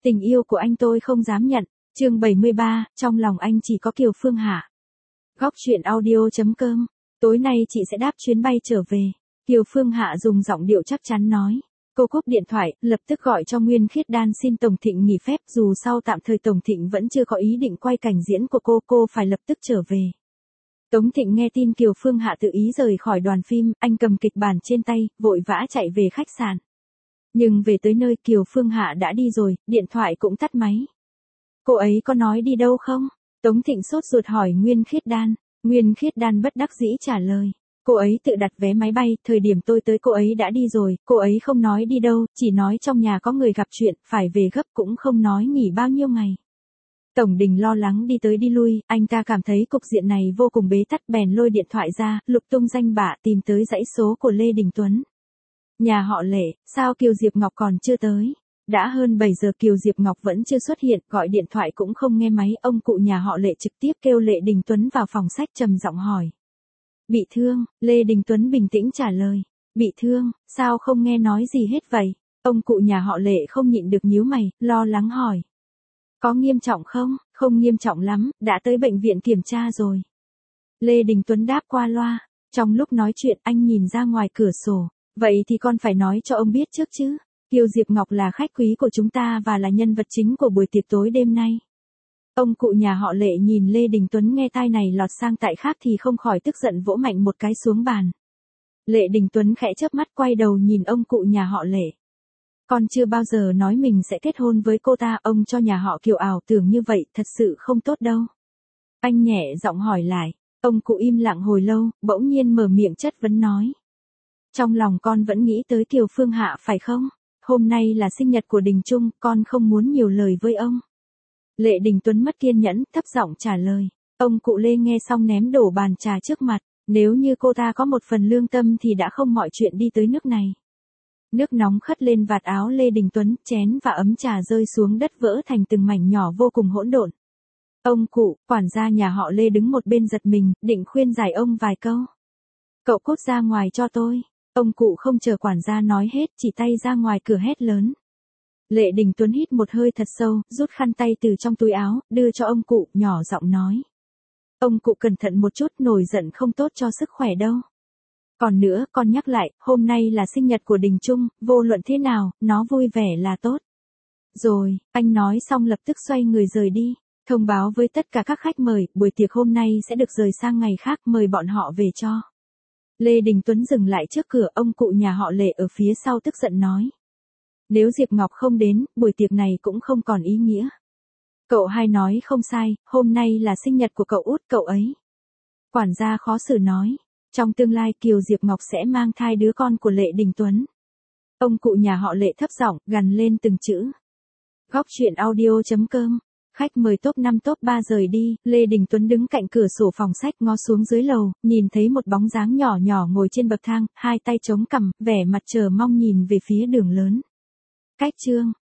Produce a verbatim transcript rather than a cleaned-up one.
Tình yêu của anh tôi không dám nhận. Chương bảy mươi ba, trong lòng anh chỉ có Kiều Phương Hạ. Góc truyện audio chấm com. Tối nay chị sẽ đáp chuyến bay trở về. Kiều Phương Hạ dùng giọng điệu chắc chắn nói. Cô cúp điện thoại, lập tức gọi cho Nguyên Khiết Đan xin Tổng Thịnh nghỉ phép, dù sau tạm thời Tổng Thịnh vẫn chưa có ý định quay cảnh diễn của cô, cô phải lập tức trở về. Tống Thịnh nghe tin Kiều Phương Hạ tự ý rời khỏi đoàn phim, anh cầm kịch bản trên tay, vội vã chạy về khách sạn. Nhưng về tới nơi Kiều Phương Hạ đã đi rồi, điện thoại cũng tắt máy. Cô ấy có nói đi đâu không? Tống Thịnh sốt ruột hỏi Nguyên Khiết Đan. Nguyên Khiết Đan bất đắc dĩ trả lời. Cô ấy tự đặt vé máy bay, thời điểm tôi tới cô ấy đã đi rồi, cô ấy không nói đi đâu, chỉ nói trong nhà có người gặp chuyện, phải về gấp cũng không nói nghỉ bao nhiêu ngày. Tổng Đình lo lắng đi tới đi lui, anh ta cảm thấy cục diện này vô cùng bế tắc bèn lôi điện thoại ra, lục tung danh bạ tìm tới dãy số của Lê Đình Tuấn. Nhà họ Lệ, sao Kiều Diệp Ngọc còn chưa tới? Đã hơn bảy giờ Kiều Diệp Ngọc vẫn chưa xuất hiện, gọi điện thoại cũng không nghe máy, ông cụ nhà họ Lệ trực tiếp kêu Lê Đình Tuấn vào phòng sách trầm giọng hỏi. Bị thương, Lê Đình Tuấn bình tĩnh trả lời. Bị thương, sao không nghe nói gì hết vậy? Ông cụ nhà họ Lệ không nhịn được nhíu mày, lo lắng hỏi. Có nghiêm trọng không? Không nghiêm trọng lắm, đã tới bệnh viện kiểm tra rồi. Lê Đình Tuấn đáp qua loa. Trong lúc nói chuyện anh nhìn ra ngoài cửa sổ. Vậy thì con phải nói cho ông biết trước chứ. Kiều Diệp Ngọc là khách quý của chúng ta và là nhân vật chính của buổi tiệc tối đêm nay. Ông cụ nhà họ Lệ nhìn Lê Đình Tuấn nghe tai này lọt sang tai khác thì không khỏi tức giận vỗ mạnh một cái xuống bàn. Lê Đình Tuấn khẽ chớp mắt quay đầu nhìn ông cụ nhà họ Lệ. Con chưa bao giờ nói mình sẽ kết hôn với cô ta, ông cho nhà họ Kiều ảo tưởng như vậy thật sự không tốt đâu. Anh nhẹ giọng hỏi lại, ông cụ im lặng hồi lâu, bỗng nhiên mở miệng chất vấn nói. Trong lòng con vẫn nghĩ tới Kiều Phương Hạ phải không? Hôm nay là sinh nhật của Đình Trung, con không muốn nhiều lời với ông. Lệ Đình Tuấn mất kiên nhẫn, thấp giọng trả lời. Ông cụ Lê nghe xong ném đổ bàn trà trước mặt, nếu như cô ta có một phần lương tâm thì đã không mọi chuyện đi tới nước này. Nước nóng khất lên vạt áo Lê Đình Tuấn, chén và ấm trà rơi xuống đất vỡ thành từng mảnh nhỏ vô cùng hỗn độn. Ông cụ, quản gia nhà họ Lê đứng một bên giật mình, định khuyên giải ông vài câu. Cậu cút ra ngoài cho tôi. Ông cụ không chờ quản gia nói hết, chỉ tay ra ngoài cửa hét lớn. Lệ Đình Tuấn hít một hơi thật sâu, rút khăn tay từ trong túi áo, đưa cho ông cụ, nhỏ giọng nói. Ông cụ cẩn thận một chút, nổi giận không tốt cho sức khỏe đâu. Còn nữa, con nhắc lại, hôm nay là sinh nhật của Đình Trung, vô luận thế nào, nó vui vẻ là tốt. Rồi, anh nói xong lập tức xoay người rời đi, thông báo với tất cả các khách mời, buổi tiệc hôm nay sẽ được rời sang ngày khác, mời bọn họ về cho. Lê Đình Tuấn dừng lại trước cửa, ông cụ nhà họ Lệ ở phía sau tức giận nói. Nếu Diệp Ngọc không đến, buổi tiệc này cũng không còn ý nghĩa. Cậu hai nói không sai, hôm nay là sinh nhật của cậu út cậu ấy. Quản gia khó xử nói. Trong tương lai Kiều Diệp Ngọc sẽ mang thai đứa con của Lệ Đình Tuấn. Ông cụ nhà họ Lệ thấp giọng, gằn lên từng chữ. Góc truyện audio chấm com. Khách mời top năm top ba rời đi, Lê Đình Tuấn đứng cạnh cửa sổ phòng sách ngó xuống dưới lầu, nhìn thấy một bóng dáng nhỏ nhỏ ngồi trên bậc thang, hai tay chống cằm, vẻ mặt chờ mong nhìn về phía đường lớn. Cách chương.